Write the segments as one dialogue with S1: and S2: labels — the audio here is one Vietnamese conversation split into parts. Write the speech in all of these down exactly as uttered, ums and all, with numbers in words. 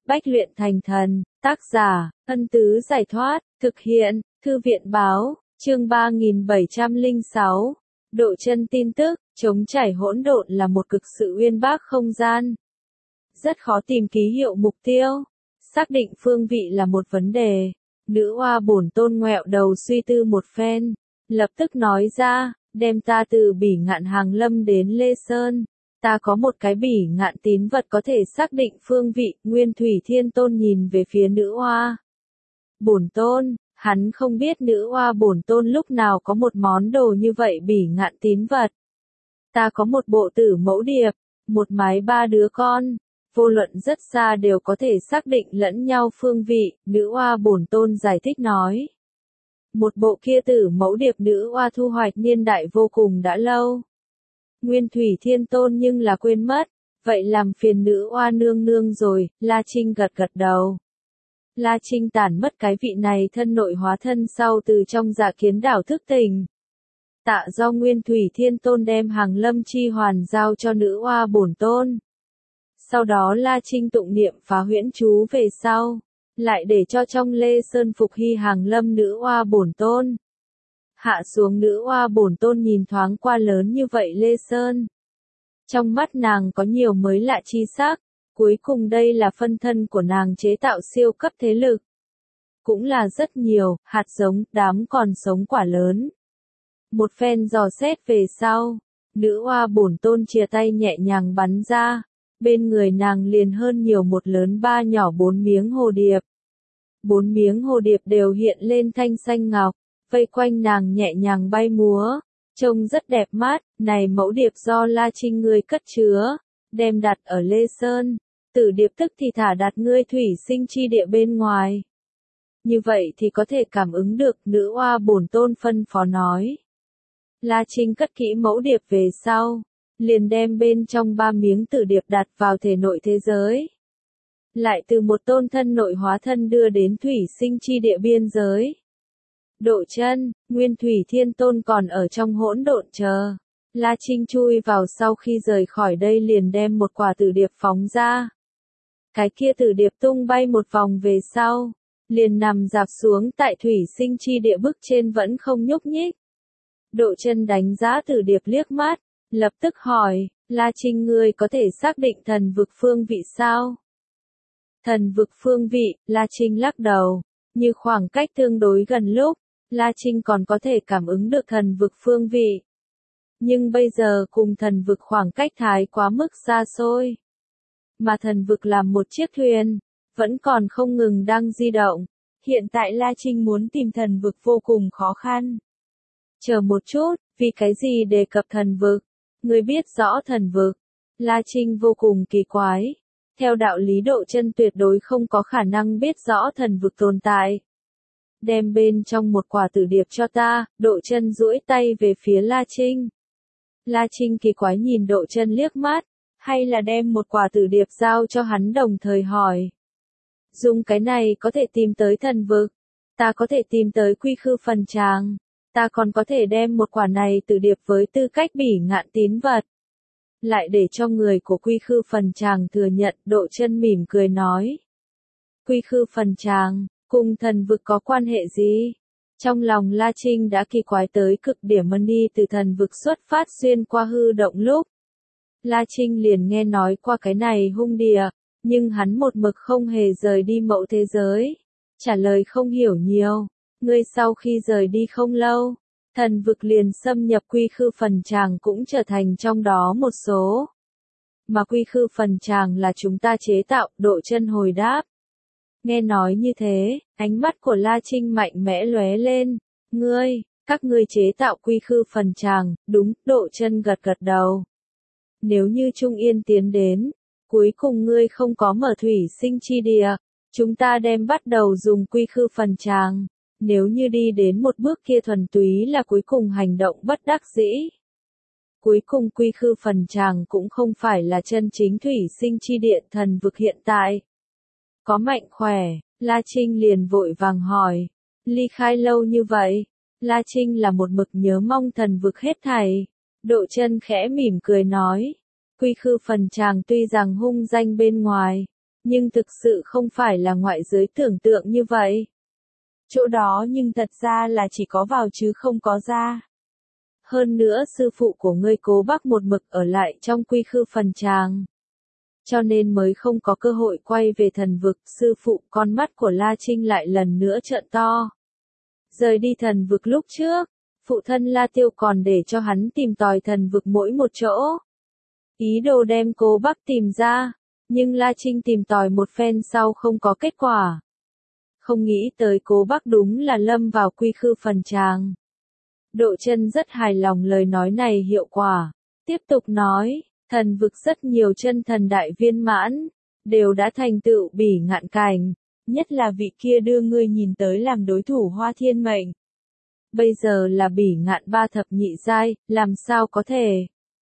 S1: Bách luyện thành thần, tác giả, Ân Tứ Giải Thoát, thực hiện, Thư viện Báo, chương ba nghìn bảy trăm lẻ sáu. Độ chân tin tức, trống trải hỗn độn là một cực sự uyên bác không gian. Rất khó tìm ký hiệu mục tiêu. Xác định phương vị là một vấn đề. Nữ oa bổn tôn ngoẹo đầu suy tư một phen. Lập tức nói ra, đem ta từ Bỉ Ngạn Hàng Lâm đến Lê Sơn. Ta có một cái bỉ ngạn tín vật có thể xác định phương vị. Nguyên Thủy Thiên Tôn nhìn về phía nữ oa bổn tôn. Hắn không biết nữ oa bổn tôn lúc nào có một món đồ như vậy bỉ ngạn tín vật. Ta có một bộ tử mẫu điệp, một mái ba đứa con. Vô luận rất xa đều có thể xác định lẫn nhau phương vị, nữ oa bổn tôn giải thích nói. Một bộ kia tử mẫu điệp nữ oa thu hoạch niên đại vô cùng đã lâu. Nguyên Thủy Thiên Tôn nhưng là quên mất, vậy làm phiền nữ oa nương nương rồi, La Trinh gật gật đầu. La Trinh tản mất cái vị này thân nội hóa thân sau từ trong Dạ Kiến đảo thức tỉnh. Tạ do Nguyên Thủy Thiên Tôn đem Hàng Lâm chi hoàn giao cho nữ oa bổn tôn. Sau đó La Trinh tụng niệm phá huyễn chú về sau, lại để cho trong Lê Sơn phục hy Hàng Lâm nữ oa bổn tôn. Hạ xuống nữ oa bổn tôn nhìn thoáng qua lớn như vậy Lê Sơn. Trong mắt nàng có nhiều mới lạ chi sắc, cuối cùng đây là phân thân của nàng chế tạo siêu cấp thế lực. Cũng là rất nhiều, hạt giống, đám còn sống quả lớn. Một phen dò xét về sau, nữ oa bổn tôn chìa tay nhẹ nhàng bắn ra, bên người nàng liền hơn nhiều một lớn ba nhỏ bốn miếng hồ điệp. Bốn miếng hồ điệp đều hiện lên thanh xanh ngọc, vây quanh nàng nhẹ nhàng bay múa, trông rất đẹp mắt. Này mẫu điệp do La Trinh ngươi cất chứa, đem đặt ở Lê Sơn, tử điệp tức thì thả đặt ngươi thủy sinh chi địa bên ngoài. Như vậy thì có thể cảm ứng được, nữ oa bổn tôn phân phó nói. La Trinh cất kỹ mẫu điệp về sau, liền đem bên trong ba miếng tử điệp đặt vào thể nội thế giới. Lại từ một tôn thân nội hóa thân đưa đến thủy sinh chi địa biên giới. Độ chân, Nguyên Thủy Thiên Tôn còn ở trong hỗn độn chờ. La Trinh chui vào sau khi rời khỏi đây liền đem một quả tử điệp phóng ra. Cái kia tử điệp tung bay một vòng về sau, liền nằm rạp xuống tại thủy sinh chi địa bức trên vẫn không nhúc nhích. Độ chân đánh giá tử điệp liếc mắt, lập tức hỏi, La Trinh ngươi có thể xác định thần vực phương vị sao? Thần vực phương vị, La Trinh lắc đầu, như khoảng cách tương đối gần lúc, La Trinh còn có thể cảm ứng được thần vực phương vị. Nhưng bây giờ cùng thần vực khoảng cách thái quá mức xa xôi. Mà thần vực là một chiếc thuyền, vẫn còn không ngừng đang di động. Hiện tại La Trinh muốn tìm thần vực vô cùng khó khăn. Chờ một chút, vì cái gì đề cập thần vực? Ngươi biết rõ thần vực. La Trinh vô cùng kỳ quái. Theo đạo lý độ chân tuyệt đối không có khả năng biết rõ thần vực tồn tại. Đem bên trong một quả tử điệp cho ta, độ chân duỗi tay về phía La Trinh. La Trinh kỳ quái nhìn độ chân liếc mắt, hay là đem một quả tử điệp giao cho hắn đồng thời hỏi. Dùng cái này có thể tìm tới thần vực, ta có thể tìm tới quy khư phần tràng, ta còn có thể đem một quả này tử điệp với tư cách bỉ ngạn tín vật. Lại để cho người của quy khư phần tràng thừa nhận, độ chân mỉm cười nói. Quy khư phần tràng, cùng thần vực có quan hệ gì? Trong lòng La Trinh đã kỳ quái tới cực điểm mân đi từ thần vực xuất phát xuyên qua hư động lúc. La Trinh liền nghe nói qua cái này hung địa, nhưng hắn một mực không hề rời đi mẫu thế giới. Trả lời không hiểu nhiều, ngươi sau khi rời đi không lâu, thần vực liền xâm nhập quy khư phần tràng cũng trở thành trong đó một số. Mà quy khư phần tràng là chúng ta chế tạo, độ chân hồi đáp. Nghe nói như thế, ánh mắt của La Trinh mạnh mẽ lóe lên. Ngươi, các ngươi chế tạo quy khư phần tràng, đúng, độ chân gật gật đầu. Nếu như Trung Yên tiến đến, cuối cùng ngươi không có mở thủy sinh chi địa, chúng ta đem bắt đầu dùng quy khư phần tràng. Nếu như đi đến một bước kia thuần túy là cuối cùng hành động bất đắc dĩ. Cuối cùng quy khư phần tràng cũng không phải là chân chính thủy sinh chi địa thần vực hiện tại. Có mạnh khỏe, La Trinh liền vội vàng hỏi. Ly khai lâu như vậy, La Trinh là một mực nhớ mong thần vực hết thảy. Độ chân khẽ mỉm cười nói. Quy khư phần tràng tuy rằng hung danh bên ngoài, Nhưng thực sự không phải là ngoại giới tưởng tượng như vậy.
S2: Chỗ đó nhưng thật ra là chỉ có vào chứ không có ra.
S1: Hơn nữa sư phụ của ngươi Cố Bắc một mực ở lại trong quy khư phần tràng. Cho nên mới không có cơ hội quay về thần vực. Sư phụ, con mắt của La Trinh lại lần nữa trợn to. Rời đi thần vực lúc trước, phụ thân La Tiêu còn để cho hắn tìm tòi thần vực mỗi một chỗ. Ý đồ đem Cố Bắc tìm ra, nhưng La Trinh tìm tòi một phen sau không có kết quả. Không nghĩ tới Cố Bắc đúng là lâm vào quy khư phần tràng. Độ Chân rất hài lòng lời nói này hiệu quả. Tiếp tục nói, thần vực rất nhiều chân thần đại viên mãn, đều đã thành tựu bỉ ngạn cảnh.
S2: Nhất là vị kia đưa ngươi nhìn tới làm đối thủ Hoa Thiên Mệnh.
S1: Bây giờ là bỉ ngạn ba thập nhị giai, làm sao có thể?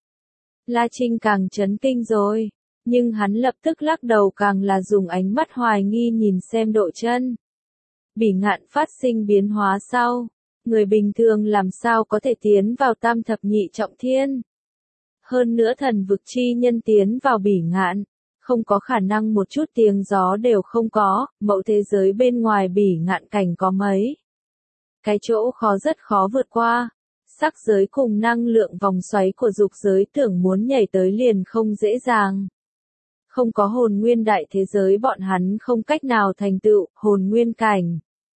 S1: La Trinh càng chấn kinh rồi, nhưng hắn lập tức lắc đầu càng là dùng ánh mắt hoài nghi nhìn xem Độ Chân. Bỉ ngạn phát sinh biến hóa sau, người bình thường làm sao có thể tiến vào tam thập nhị trọng thiên? Hơn nữa thần vực chi nhân tiến vào bỉ ngạn, không có khả năng một chút tiếng gió đều không có, mẫu thế giới bên ngoài bỉ ngạn cảnh có mấy. Cái chỗ khó rất khó vượt qua, sắc giới cùng năng lượng vòng xoáy của dục giới tưởng muốn nhảy tới liền không dễ dàng. Không có hồn nguyên đại thế giới bọn hắn không cách nào thành tựu hồn nguyên cảnh.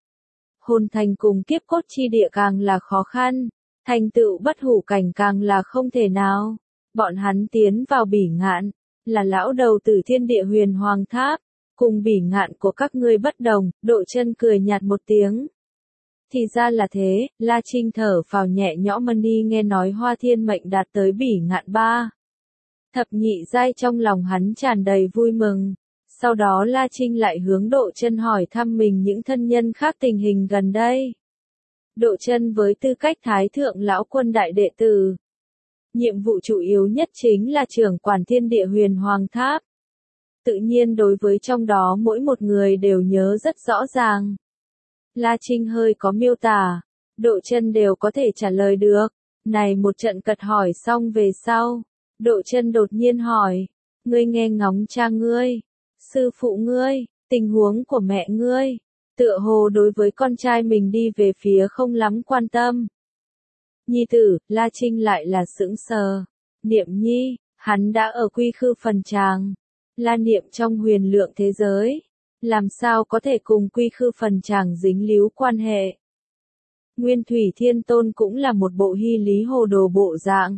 S1: Hồn thành cùng kiếp cốt chi địa càng là khó khăn, thành tựu bất hủ cảnh càng là không thể nào. Bọn hắn tiến vào bỉ ngạn, là lão đầu tử thiên địa huyền hoàng tháp, cùng bỉ ngạn của các ngươi bất đồng. Độ Chân cười nhạt một tiếng. Thì ra là thế, La Trinh thở phào nhẹ nhõm. Mani nghe nói Hoa Thiên Mệnh đạt tới bỉ ngạn ba thập nhị giai, trong lòng hắn tràn đầy vui mừng. Sau đó La Trinh lại hướng Độ Chân hỏi thăm mình những thân nhân khác tình hình gần đây. Độ Chân với tư cách Thái Thượng Lão Quân đại đệ tử, nhiệm vụ chủ yếu nhất chính là trưởng quản thiên địa huyền hoàng tháp. Tự nhiên đối với trong đó mỗi một người đều nhớ rất rõ ràng. La Trinh hơi có miêu tả, Độ Chân đều có thể trả lời được. Này một trận cật hỏi xong về sau, Độ Chân đột nhiên hỏi, ngươi nghe ngóng cha ngươi, sư phụ ngươi, tình huống của mẹ ngươi, tựa hồ đối với con trai mình đi về phía không lắm quan tâm. Nhi tử, La Trinh lại là sững sờ. Niệm nhi, hắn đã ở quy khư phần tràng. La Niệm trong huyền lượng thế giới, làm sao có thể cùng quy khư phần tràng dính líu quan hệ. Nguyên Thủy Thiên Tôn cũng là một bộ hy lý hồ đồ bộ dạng.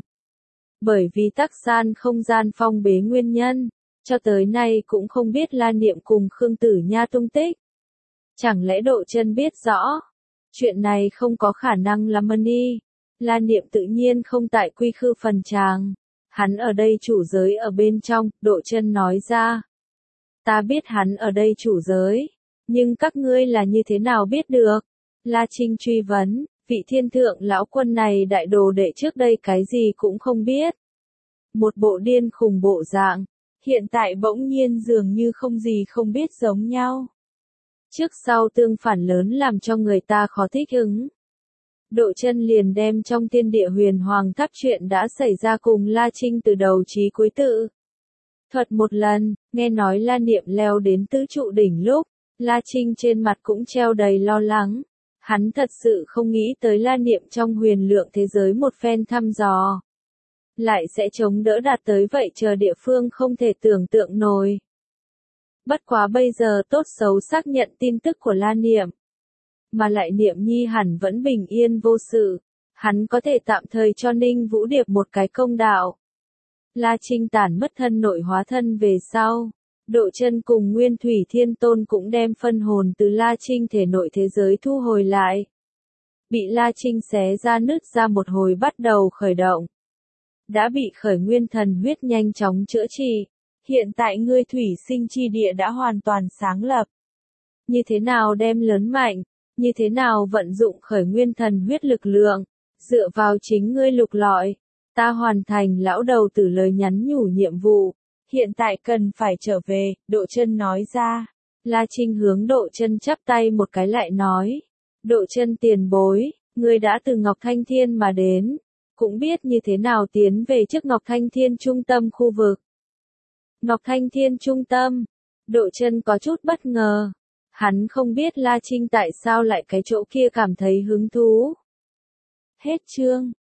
S1: Bởi vì tắc gian không gian phong bế nguyên nhân, cho tới nay cũng không biết La Niệm cùng Khương Tử Nha tung tích. Chẳng lẽ Độ Chân biết rõ? Chuyện này không có khả năng là Mani. La Niệm tự nhiên không tại quy khư phần tràng. Hắn ở đây chủ giới ở bên trong, Độ Chân nói ra. Ta biết hắn ở đây chủ giới, nhưng các ngươi là như thế nào biết được? La Trinh truy vấn, vị thiên thượng lão quân này đại đồ đệ trước đây cái gì cũng không biết. Một bộ điên khùng bộ dạng, hiện tại bỗng nhiên dường như không gì không biết giống nhau. Trước sau tương phản lớn làm cho người ta khó thích ứng. Độ Chân liền đem trong thiên địa huyền hoàng tháp chuyện đã xảy ra cùng La Trinh từ đầu chí cuối tự thuật một lần. Nghe nói La Niệm leo đến tứ trụ đỉnh lúc, La Trinh trên mặt cũng treo đầy lo lắng. Hắn thật sự không nghĩ tới La Niệm trong huyền lượng thế giới một phen thăm dò, lại sẽ chống đỡ đạt tới vậy chờ địa phương không thể tưởng tượng nổi. Bất quá bây giờ tốt xấu xác nhận tin tức của La Niệm, mà lại Niệm nhi hẳn vẫn bình yên vô sự, hắn có thể tạm thời cho Ninh Vũ Điệp một cái công đạo. La Trinh tản mất thân nội hóa thân về sau, Độ Chân cùng Nguyên Thủy Thiên Tôn cũng đem phân hồn từ La Trinh thể nội thế giới thu hồi lại. Bị La Trinh xé ra nứt ra một hồi bắt đầu khởi động. Đã bị khởi nguyên thần huyết nhanh chóng chữa trị.
S2: Hiện tại ngươi thủy sinh chi địa đã hoàn toàn sáng lập.
S1: Như thế nào đem lớn mạnh, như thế nào vận dụng khởi nguyên thần huyết lực lượng, dựa vào chính ngươi lục lọi. Ta hoàn thành lão đầu tử lời nhắn nhủ nhiệm vụ.
S2: Hiện tại cần phải trở về, Độ Chân nói ra.
S1: La Trinh hướng Độ Chân chắp tay một cái lại nói. Độ Chân tiền bối, ngươi đã từ Ngọc Thanh Thiên mà đến, cũng biết như thế nào tiến về trước Ngọc Thanh Thiên trung tâm khu vực. Ngọc Thanh Thiên trung tâm, Độ Chân có chút bất ngờ. Hắn không biết La Trinh tại sao lại cái chỗ kia cảm thấy hứng thú.
S2: Hết chương.